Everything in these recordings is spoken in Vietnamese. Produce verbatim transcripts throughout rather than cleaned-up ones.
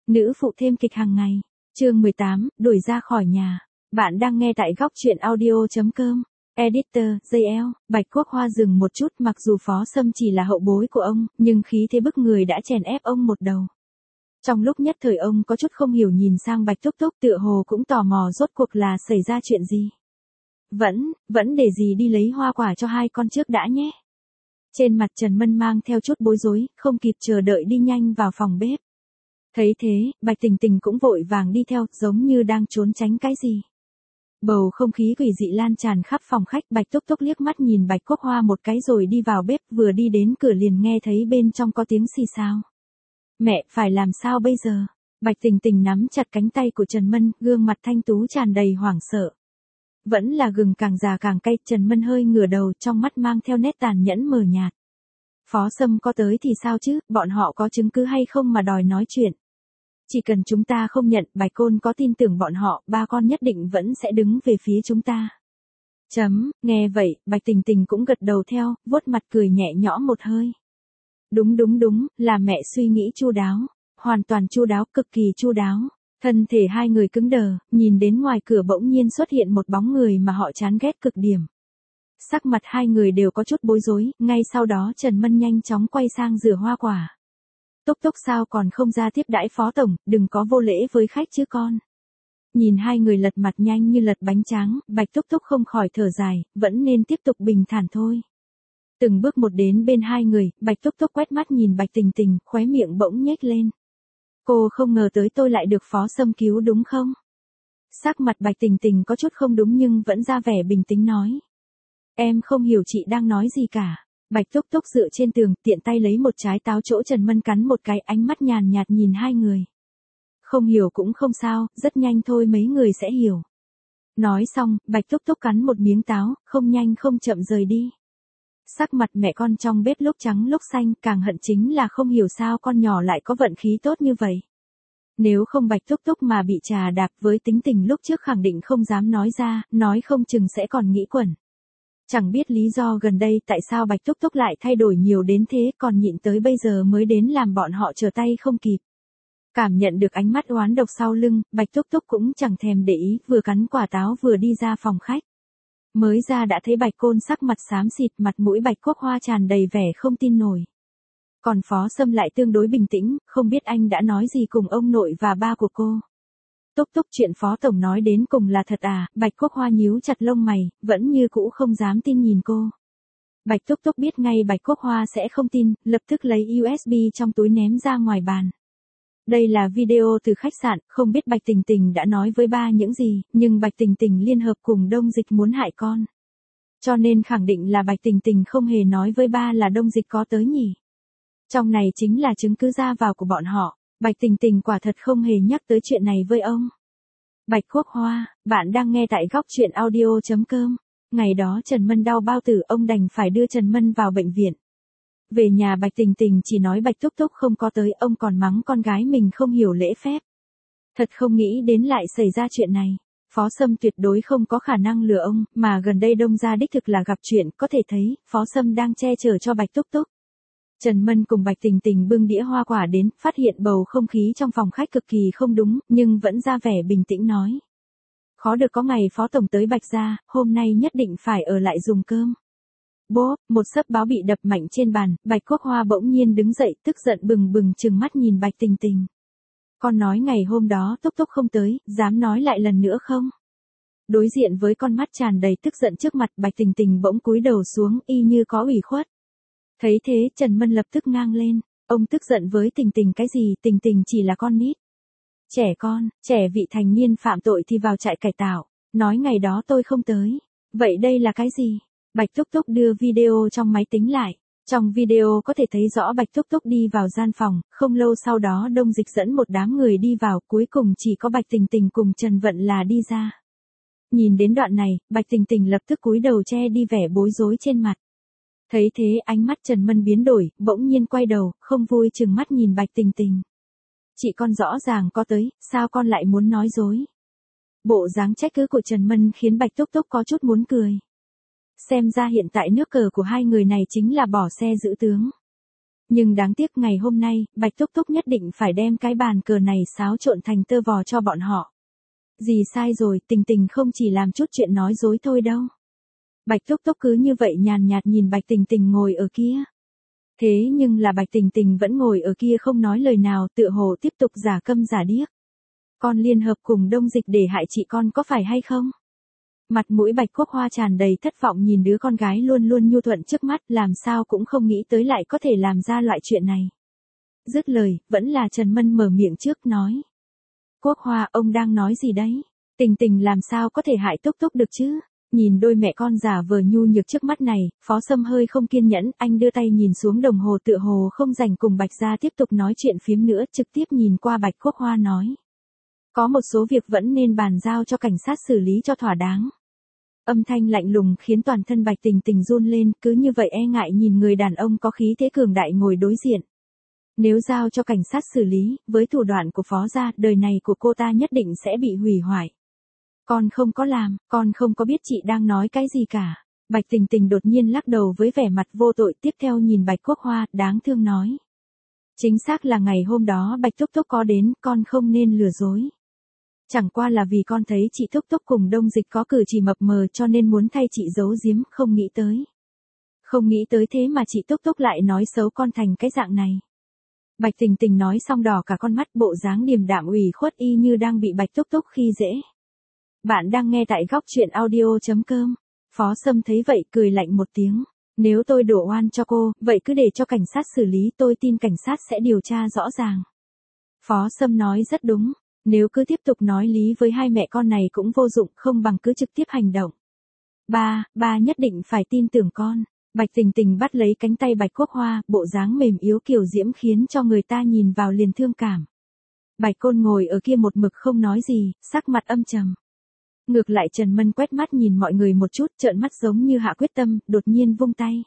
Nữ phụ thêm kịch hàng ngày. Chương mười tám, đuổi ra khỏi nhà. Bạn đang nghe tại góc truyện audio.com. Editor, gi eo, Bạch Quốc Hoa dừng một chút, mặc dù Phó Sâm chỉ là hậu bối của ông, nhưng khí thế bức người đã chèn ép ông một đầu. Trong lúc nhất thời ông có chút không hiểu nhìn sang Bạch Túc Túc, tựa hồ cũng tò mò rốt cuộc là xảy ra chuyện gì. Vẫn, vẫn để gì đi lấy hoa quả cho hai con trước đã nhé. Trên mặt Trần Mân mang theo chút bối rối, không kịp chờ đợi đi nhanh vào phòng bếp. Thấy thế, Bạch Tình Tình cũng vội vàng đi theo, giống như đang trốn tránh cái gì. Bầu không khí quỷ dị lan tràn khắp phòng khách, Bạch Túc Túc liếc mắt nhìn Bạch Quốc Hoa một cái rồi đi vào bếp, vừa đi đến cửa liền nghe thấy bên trong có tiếng xì xào. Mẹ, phải làm sao bây giờ? Bạch Tình Tình nắm chặt cánh tay của Trần Mân, gương mặt thanh tú tràn đầy hoảng sợ. Vẫn là gừng càng già càng cay, Trần Mân hơi ngửa đầu, trong mắt mang theo nét tàn nhẫn mờ nhạt. Phó Sâm có tới thì sao chứ, bọn họ có chứng cứ hay không mà đòi nói chuyện. Chỉ cần chúng ta không nhận, Bạch Côn có tin tưởng bọn họ, ba con nhất định vẫn sẽ đứng về phía chúng ta. Chấm, nghe vậy, Bạch Tình Tình cũng gật đầu theo, vuốt mặt cười nhẹ nhõm một hơi. Đúng đúng đúng, là mẹ suy nghĩ chu đáo, hoàn toàn chu đáo, cực kỳ chu đáo. Thân thể hai người cứng đờ, nhìn đến ngoài cửa bỗng nhiên xuất hiện một bóng người mà họ chán ghét cực điểm. Sắc mặt hai người đều có chút bối rối, ngay sau đó Trần Mân nhanh chóng quay sang rửa hoa quả. Túc Túc sao còn không ra tiếp đãi Phó Tổng, đừng có vô lễ với khách chứ con. Nhìn hai người lật mặt nhanh như lật bánh tráng, Bạch Túc Túc không khỏi thở dài, vẫn nên tiếp tục bình thản thôi. Từng bước một đến bên hai người, Bạch Túc Túc quét mắt nhìn Bạch Tình Tình, khóe miệng bỗng nhếch lên. Cô không ngờ tới tôi lại được Phó Sâm cứu đúng không? Sắc mặt Bạch Tình Tình có chút không đúng nhưng vẫn ra vẻ bình tĩnh nói. Em không hiểu chị đang nói gì cả. Bạch Túc Túc dựa trên tường, tiện tay lấy một trái táo chỗ Trần Mân cắn một cái, ánh mắt nhàn nhạt nhìn hai người. Không hiểu cũng không sao, rất nhanh thôi mấy người sẽ hiểu. Nói xong, Bạch Túc Túc cắn một miếng táo, không nhanh không chậm rời đi. Sắc mặt mẹ con trong bếp lúc trắng lúc xanh, càng hận chính là không hiểu sao con nhỏ lại có vận khí tốt như vậy. Nếu không Bạch Túc Túc mà bị trà đạp, với tính tình lúc trước khẳng định không dám nói ra, nói không chừng sẽ còn nghĩ quẩn. Chẳng biết lý do gần đây tại sao Bạch Túc Túc lại thay đổi nhiều đến thế, còn nhịn tới bây giờ mới đến làm bọn họ trở tay không kịp. Cảm nhận được ánh mắt oán độc sau lưng, Bạch Túc Túc cũng chẳng thèm để ý, vừa cắn quả táo vừa đi ra phòng khách. Mới ra đã thấy Bạch Côn sắc mặt xám xịt, mặt mũi Bạch Quốc Hoa tràn đầy vẻ không tin nổi. Còn Phó Sâm lại tương đối bình tĩnh, không biết anh đã nói gì cùng ông nội và ba của cô. Túc Túc, chuyện Phó Tổng nói đến cùng là thật à? Bạch Quốc Hoa nhíu chặt lông mày, vẫn như cũ không dám tin nhìn cô. Bạch Túc Túc biết ngay Bạch Quốc Hoa sẽ không tin, lập tức lấy u ét bê trong túi ném ra ngoài bàn. Đây là video từ khách sạn, không biết Bạch Tình Tình đã nói với ba những gì, nhưng Bạch Tình Tình liên hợp cùng Đông Dịch muốn hại con. Cho nên khẳng định là Bạch Tình Tình không hề nói với ba là Đông Dịch có tới nhỉ. Trong này chính là chứng cứ ra vào của bọn họ, Bạch Tình Tình quả thật không hề nhắc tới chuyện này với ông. Bạch Quốc Hoa, bạn đang nghe tại góc truyện audio.com. Ngày đó Trần Mân đau bao tử, ông đành phải đưa Trần Mân vào bệnh viện. Về nhà Bạch Tình Tình chỉ nói Bạch Túc Túc không có tới, ông còn mắng con gái mình không hiểu lễ phép. Thật không nghĩ đến lại xảy ra chuyện này. Phó Sâm tuyệt đối không có khả năng lừa ông, mà gần đây Đông gia đích thực là gặp chuyện, có thể thấy, Phó Sâm đang che chở cho Bạch Túc Túc. Trần Mân cùng Bạch Tình Tình bưng đĩa hoa quả đến, phát hiện bầu không khí trong phòng khách cực kỳ không đúng, nhưng vẫn ra vẻ bình tĩnh nói. Khó được có ngày Phó Tổng tới Bạch gia, hôm nay nhất định phải ở lại dùng cơm. Bố, một sấp báo bị đập mạnh trên bàn, Bạch Quốc Hoa bỗng nhiên đứng dậy, tức giận bừng bừng trừng mắt nhìn Bạch Tình Tình. Con nói ngày hôm đó Túc Túc không tới, dám nói lại lần nữa không? Đối diện với con mắt tràn đầy tức giận trước mặt, Bạch Tình Tình bỗng cúi đầu xuống, y như có ủy khuất. Thấy thế, Trần Mân lập tức ngang lên, ông tức giận với Tình Tình cái gì, Tình Tình chỉ là con nít. Trẻ con, trẻ vị thành niên phạm tội thì vào trại cải tạo, nói ngày đó tôi không tới. Vậy đây là cái gì? Bạch Túc Túc đưa video trong máy tính lại. Trong video có thể thấy rõ Bạch Túc Túc đi vào gian phòng, không lâu sau đó Đông Dịch dẫn một đám người đi vào, cuối cùng chỉ có Bạch Tình Tình cùng Trần Vận là đi ra. Nhìn đến đoạn này, Bạch Tình Tình lập tức cúi đầu che đi vẻ bối rối trên mặt. Thấy thế ánh mắt Trần Mân biến đổi, bỗng nhiên quay đầu, không vui trừng mắt nhìn Bạch Tình Tình. Chị con rõ ràng có tới, sao con lại muốn nói dối? Bộ dáng trách cứ của Trần Mân khiến Bạch Túc Túc có chút muốn cười. Xem ra hiện tại nước cờ của hai người này chính là bỏ xe giữ tướng. Nhưng đáng tiếc ngày hôm nay, Bạch Túc Túc nhất định phải đem cái bàn cờ này xáo trộn thành tơ vò cho bọn họ. Dì sai rồi, Tình Tình không chỉ làm chút chuyện nói dối thôi đâu. Bạch Túc Túc cứ như vậy nhàn nhạt nhìn Bạch Tình Tình ngồi ở kia. Thế nhưng là Bạch Tình Tình vẫn ngồi ở kia không nói lời nào, tựa hồ tiếp tục giả câm giả điếc. Con liên hợp cùng Đông Dịch để hại chị con có phải hay không? Mặt mũi Bạch Quốc Hoa tràn đầy thất vọng nhìn đứa con gái luôn luôn nhu thuận trước mắt, làm sao cũng không nghĩ tới lại có thể làm ra loại chuyện này. Dứt lời, vẫn là Trần Mân mở miệng trước nói. Quốc Hoa, ông đang nói gì đấy? Tình Tình làm sao có thể hại Túc Túc được chứ? Nhìn đôi mẹ con giả vờ nhu nhược trước mắt này, Phó Sâm hơi không kiên nhẫn, anh đưa tay nhìn xuống đồng hồ tựa hồ không dành cùng Bạch gia tiếp tục nói chuyện phiếm nữa, trực tiếp nhìn qua Bạch Quốc Hoa nói. Có một số việc vẫn nên bàn giao cho cảnh sát xử lý cho thỏa đáng. Âm thanh lạnh lùng khiến toàn thân Bạch Tình Tình run lên, cứ như vậy e ngại nhìn người đàn ông có khí thế cường đại ngồi đối diện. Nếu giao cho cảnh sát xử lý, với thủ đoạn của Phó gia, đời này của cô ta nhất định sẽ bị hủy hoại. Con không có làm, con không có biết chị đang nói cái gì cả. Bạch Tình Tình đột nhiên lắc đầu với vẻ mặt vô tội, tiếp theo nhìn Bạch Quốc Hoa, đáng thương nói. Chính xác là ngày hôm đó Bạch Túc Túc có đến, con không nên lừa dối. Chẳng qua là vì con thấy chị Túc Túc cùng Đông Dịch có cử chỉ mập mờ cho nên muốn thay chị giấu giếm, không nghĩ tới. Không nghĩ tới thế mà chị Túc Túc lại nói xấu con thành cái dạng này. Bạch Tình Tình nói xong đỏ cả con mắt, bộ dáng điềm đạm ủy khuất y như đang bị Bạch Túc Túc khi dễ. Bạn đang nghe tại góc truyện audio chấm com. Phó Sâm thấy vậy cười lạnh một tiếng. Nếu tôi đổ oan cho cô, vậy cứ để cho cảnh sát xử lý, tôi tin cảnh sát sẽ điều tra rõ ràng. Phó Sâm nói rất đúng. Nếu cứ tiếp tục nói lý với hai mẹ con này cũng vô dụng, không bằng cứ trực tiếp hành động. Ba, ba nhất định phải tin tưởng con. Bạch Tình Tình bắt lấy cánh tay Bạch Quốc Hoa, bộ dáng mềm yếu kiều diễm khiến cho người ta nhìn vào liền thương cảm. Bạch Côn ngồi ở kia một mực không nói gì, sắc mặt âm trầm. Ngược lại Trần Mân quét mắt nhìn mọi người một chút, trợn mắt giống như hạ quyết tâm, đột nhiên vung tay.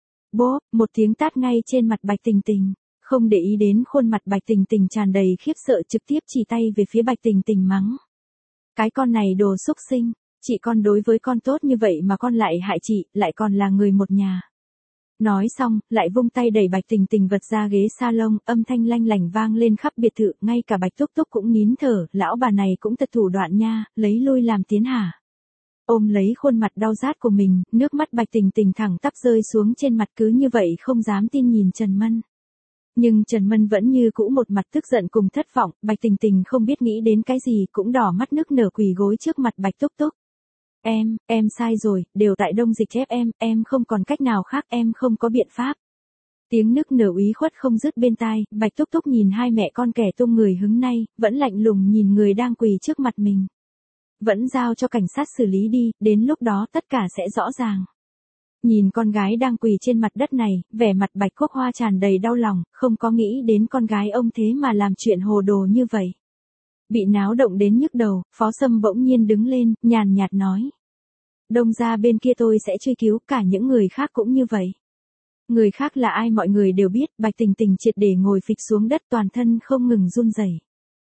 Bố, một tiếng tát ngay trên mặt Bạch Tình Tình. Không để ý đến khuôn mặt Bạch Tình Tình tràn đầy khiếp sợ, trực tiếp chỉ tay về phía Bạch Tình Tình mắng. Cái con này đồ xúc sinh, chị con đối với con tốt như vậy mà con lại hại chị, lại còn là người một nhà. Nói xong, lại vung tay đẩy Bạch Tình Tình vật ra ghế salon, âm thanh lanh lảnh vang lên khắp biệt thự, ngay cả Bạch Túc Túc cũng nín thở, lão bà này cũng thật thủ đoạn nha, lấy lui làm tiến hả. Ôm lấy khuôn mặt đau rát của mình, nước mắt Bạch Tình Tình thẳng tắp rơi xuống trên mặt, cứ như vậy không dám tin nhìn Trần Mân. Nhưng Trần Mân vẫn như cũ một mặt tức giận cùng thất vọng, Bạch Tình Tình không biết nghĩ đến cái gì, cũng đỏ mắt nức nở quỳ gối trước mặt Bạch Túc Túc. Em, em sai rồi, đều tại Đông Dịch ép em, em không còn cách nào khác, em không có biện pháp. Tiếng nức nở úy khuất không dứt bên tai, Bạch Túc Túc nhìn hai mẹ con kẻ tung người hứng nay, vẫn lạnh lùng nhìn người đang quỳ trước mặt mình. Vẫn giao cho cảnh sát xử lý đi, đến lúc đó tất cả sẽ rõ ràng. Nhìn con gái đang quỳ trên mặt đất này, vẻ mặt Bạch Quốc Hoa tràn đầy đau lòng, không có nghĩ đến con gái ông thế mà làm chuyện hồ đồ như vậy. Bị náo động đến nhức đầu, Phó Sâm bỗng nhiên đứng lên, nhàn nhạt nói. Đông ra bên kia tôi sẽ truy cứu, cả những người khác cũng như vậy. Người khác là ai mọi người đều biết, Bạch Tình Tình triệt để ngồi phịch xuống đất, toàn thân không ngừng run rẩy.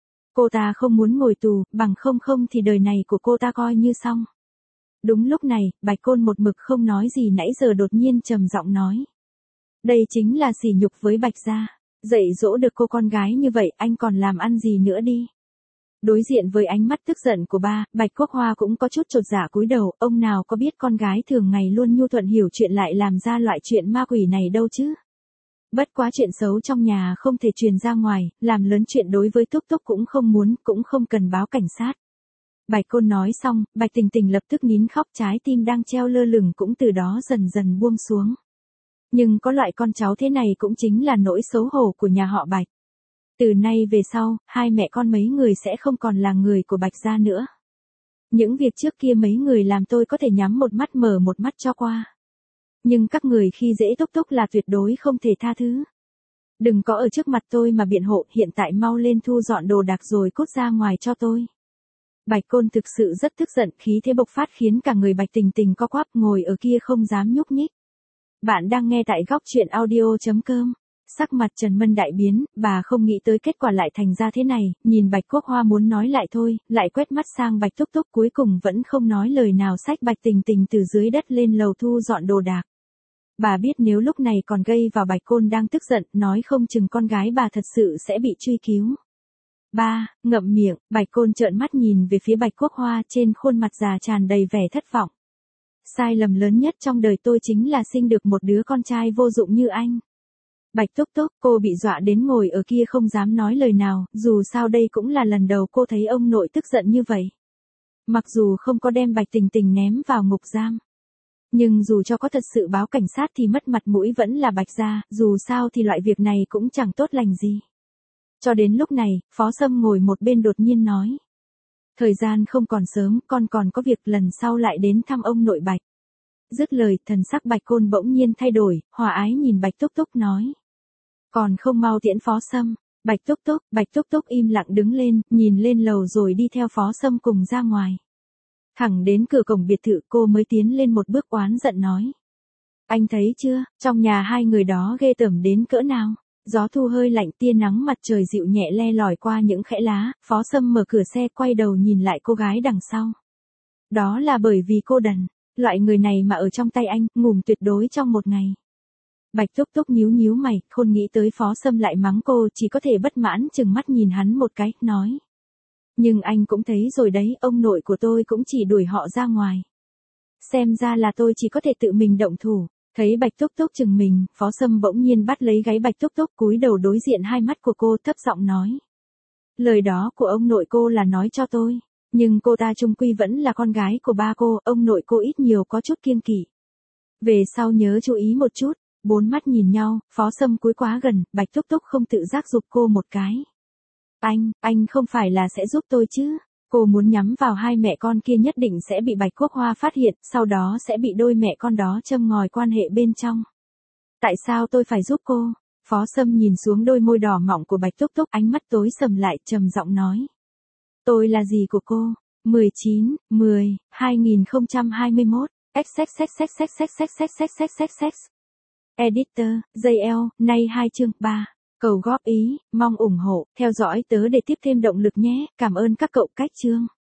Cô ta không muốn ngồi tù, bằng không không thì đời này của cô ta coi như xong. Đúng lúc này, Bạch Côn một mực không nói gì nãy giờ đột nhiên trầm giọng nói. Đây chính là sỉ nhục với Bạch gia. Dạy dỗ được cô con gái như vậy, anh còn làm ăn gì nữa đi. Đối diện với ánh mắt tức giận của ba, Bạch Quốc Hoa cũng có chút chột dạ cúi đầu, ông nào có biết con gái thường ngày luôn nhu thuận hiểu chuyện lại làm ra loại chuyện ma quỷ này đâu chứ. Bất quá chuyện xấu trong nhà không thể truyền ra ngoài, làm lớn chuyện đối với Túc Túc cũng không muốn, cũng không cần báo cảnh sát. Bạch Côn nói xong, Bạch Tình Tình lập tức nín khóc, trái tim đang treo lơ lửng cũng từ đó dần dần buông xuống. Nhưng có loại con cháu thế này cũng chính là nỗi xấu hổ của nhà họ Bạch. Từ nay về sau, hai mẹ con mấy người sẽ không còn là người của Bạch gia nữa. Những việc trước kia mấy người làm tôi có thể nhắm một mắt mở một mắt cho qua. Nhưng các người khi dễ Túc Túc là tuyệt đối không thể tha thứ. Đừng có ở trước mặt tôi mà biện hộ, hiện tại mau lên thu dọn đồ đạc rồi cút ra ngoài cho tôi. Bạch Côn thực sự rất tức giận, khí thế bộc phát khiến cả người Bạch Tình Tình co quắp ngồi ở kia không dám nhúc nhích. Bạn đang nghe tại góc truyện audio chấm com. Sắc mặt Trần Mân đại biến, bà không nghĩ tới kết quả lại thành ra thế này, nhìn Bạch Quốc Hoa muốn nói lại thôi, lại quét mắt sang Bạch Túc Túc, cuối cùng vẫn không nói lời nào, xách Bạch Tình Tình từ dưới đất lên lầu thu dọn đồ đạc. Bà biết nếu lúc này còn gây vào Bạch Côn đang tức giận, nói không chừng con gái bà thật sự sẽ bị truy cứu. Ba, ngậm miệng, Bạch Côn trợn mắt nhìn về phía Bạch Quốc Hoa, trên khuôn mặt già tràn đầy vẻ thất vọng. Sai lầm lớn nhất trong đời tôi chính là sinh được một đứa con trai vô dụng như anh. Bạch Túc Túc, cô bị dọa đến ngồi ở kia không dám nói lời nào, dù sao đây cũng là lần đầu cô thấy ông nội tức giận như vậy. Mặc dù không có đem Bạch Tình Tình ném vào ngục giam. Nhưng dù cho có thật sự báo cảnh sát thì mất mặt mũi vẫn là Bạch gia, dù sao thì loại việc này cũng chẳng tốt lành gì. Cho đến lúc này, Phó Sâm ngồi một bên đột nhiên nói. Thời gian không còn sớm, con còn có việc, lần sau lại đến thăm ông nội Bạch. Dứt lời, thần sắc Bạch Côn bỗng nhiên thay đổi, hòa ái nhìn Bạch Túc Túc nói. Còn không mau tiễn Phó Sâm. Bạch Túc Túc, Bạch Túc Túc im lặng đứng lên, nhìn lên lầu rồi đi theo Phó Sâm cùng ra ngoài. Thẳng đến cửa cổng biệt thự cô mới tiến lên một bước oán giận nói. Anh thấy chưa, trong nhà hai người đó ghê tởm đến cỡ nào. Gió thu hơi lạnh, tia nắng mặt trời dịu nhẹ le lỏi qua những khẽ lá, Phó Sâm mở cửa xe quay đầu nhìn lại cô gái đằng sau. Đó là bởi vì cô đần, loại người này mà ở trong tay anh, ngủm tuyệt đối trong một ngày. Bạch Túc Túc nhíu nhíu mày, không nghĩ tới Phó Sâm lại mắng cô, chỉ có thể bất mãn chừng mắt nhìn hắn một cái, nói. Nhưng anh cũng thấy rồi đấy, ông nội của tôi cũng chỉ đuổi họ ra ngoài. Xem ra là tôi chỉ có thể tự mình động thủ. Thấy Bạch Túc Túc chừng mình, Phó Sâm bỗng nhiên bắt lấy gáy Bạch Túc Túc, cúi đầu đối diện hai mắt của cô, thấp giọng nói. Lời đó của ông nội cô là nói cho tôi, nhưng cô ta chung quy vẫn là con gái của ba cô, ông nội cô ít nhiều có chút kiêng kỵ. Về sau nhớ chú ý một chút. Bốn mắt nhìn nhau, Phó Sâm cúi quá gần, Bạch Túc Túc không tự giác giục cô một cái. Anh, anh không phải là sẽ giúp tôi chứ? Cô muốn nhắm vào hai mẹ con kia nhất định sẽ bị Bạch Quốc Hoa phát hiện, sau đó sẽ bị đôi mẹ con đó châm ngòi quan hệ bên trong. Tại sao tôi phải giúp cô? Phó Sâm nhìn xuống đôi môi đỏ mọng của Bạch Túc Túc, ánh mắt tối sầm lại, trầm giọng nói. Tôi là gì của cô? mười chín, mười, hai nghìn không trăm hai mươi mốt, xxxxxxxxxxxxxxxx. Editor, gi eo, nay hai chương, ba. Cầu góp ý, mong ủng hộ, theo dõi tớ để tiếp thêm động lực nhé, cảm ơn các cậu cách chương.